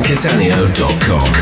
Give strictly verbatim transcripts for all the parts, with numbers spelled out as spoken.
Cattaneo dot com.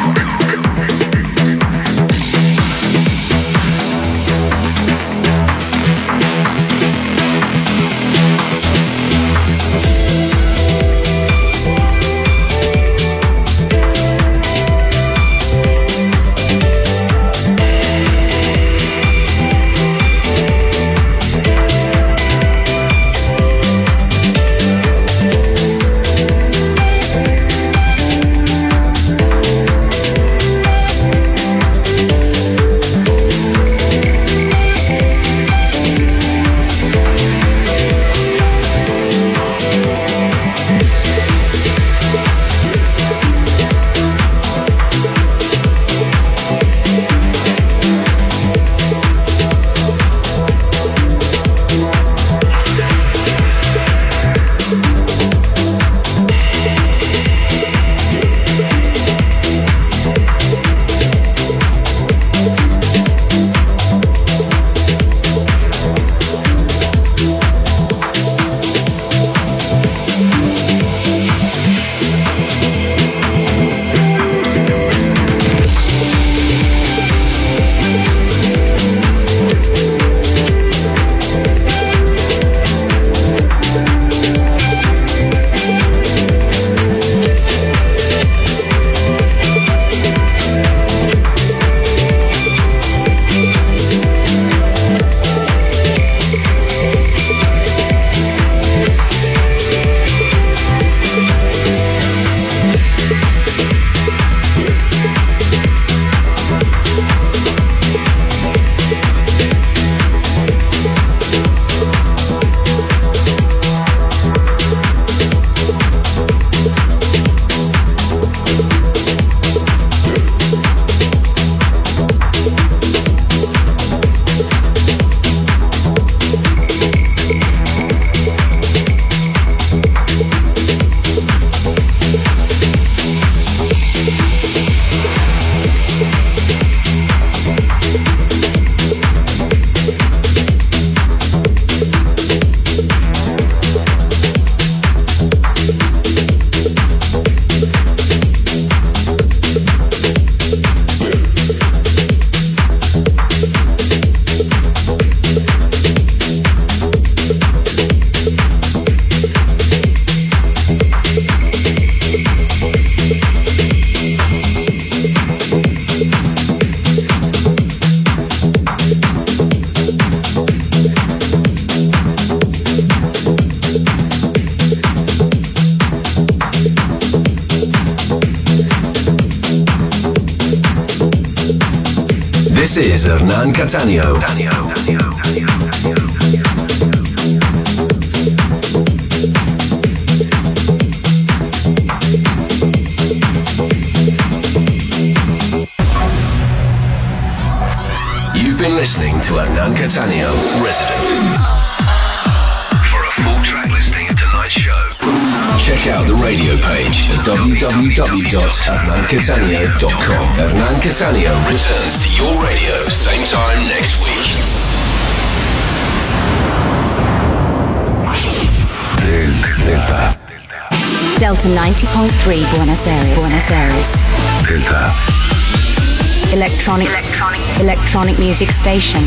This is Hernán Cattaneo. You've been listening to Hernán Cattaneo, Resident. For a full track listing of tonight's show, check out the radio page at w w w dot hernán cattaneo dot com. Hernán Cattaneo returns to your radio same time next week. Delta. Delta ninety point three Buenos Aires. Buenos Aires. Delta. Electronic, electronic, electronic music station.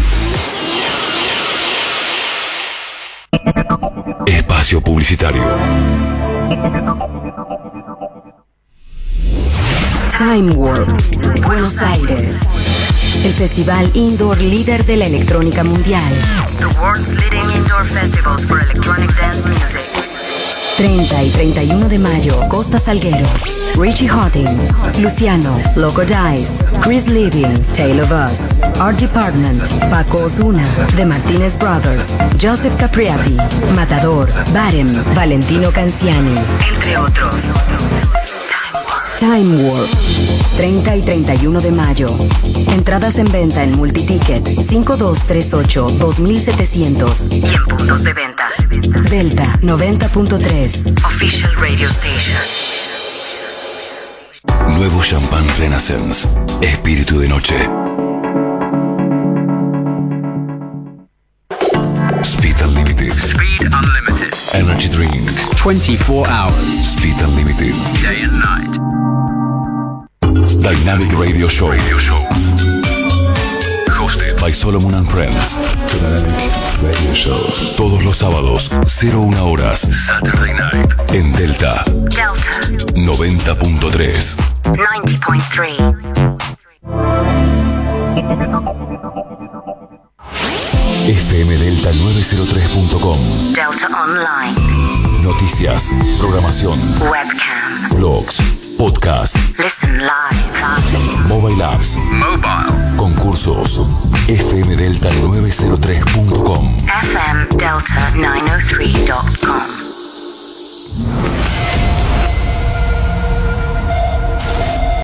Espacio publicitario. Time Warp, Buenos Aires. El festival indoor líder de la electrónica mundial. The world's leading indoor festivals for electronic dance music. treinta y treinta y uno de mayo, Costa Salguero. Richie Hawtin, Luciano, Loco Dice, Chris Liebing, Tale of Us, Art Department, Paco Ozuna, The Martinez Brothers, Joseph Capriati, Matador, Barem, Valentino Canciani, entre otros. Time Warp, treinta y treinta y uno de mayo. Entradas en venta en Multiticket cinco dos tres ocho dos mil setecientos y en puntos de venta. Delta noventa punto tres. Official Radio Station. Nuevo Champagne Renaissance. Espíritu de noche. Speed Unlimited. Speed Unlimited. Energy Drink. twenty-four hours. Speed Unlimited. Day and night. Dynamic Radio Show. Radio Show. Hosted by Solomon and Friends. Dynamic Radio Show. Todos los sábados, cero una horas. Saturday Night. En Delta. Delta. noventa punto tres. ninety point three. F M Delta novecientos tres punto com. Delta Online. Noticias, programación, Webcam. blogs, podcast, Listen live. mobile apps, Mobile. concursos. F M Delta novecientos tres punto com. F M Delta nine oh three dot com.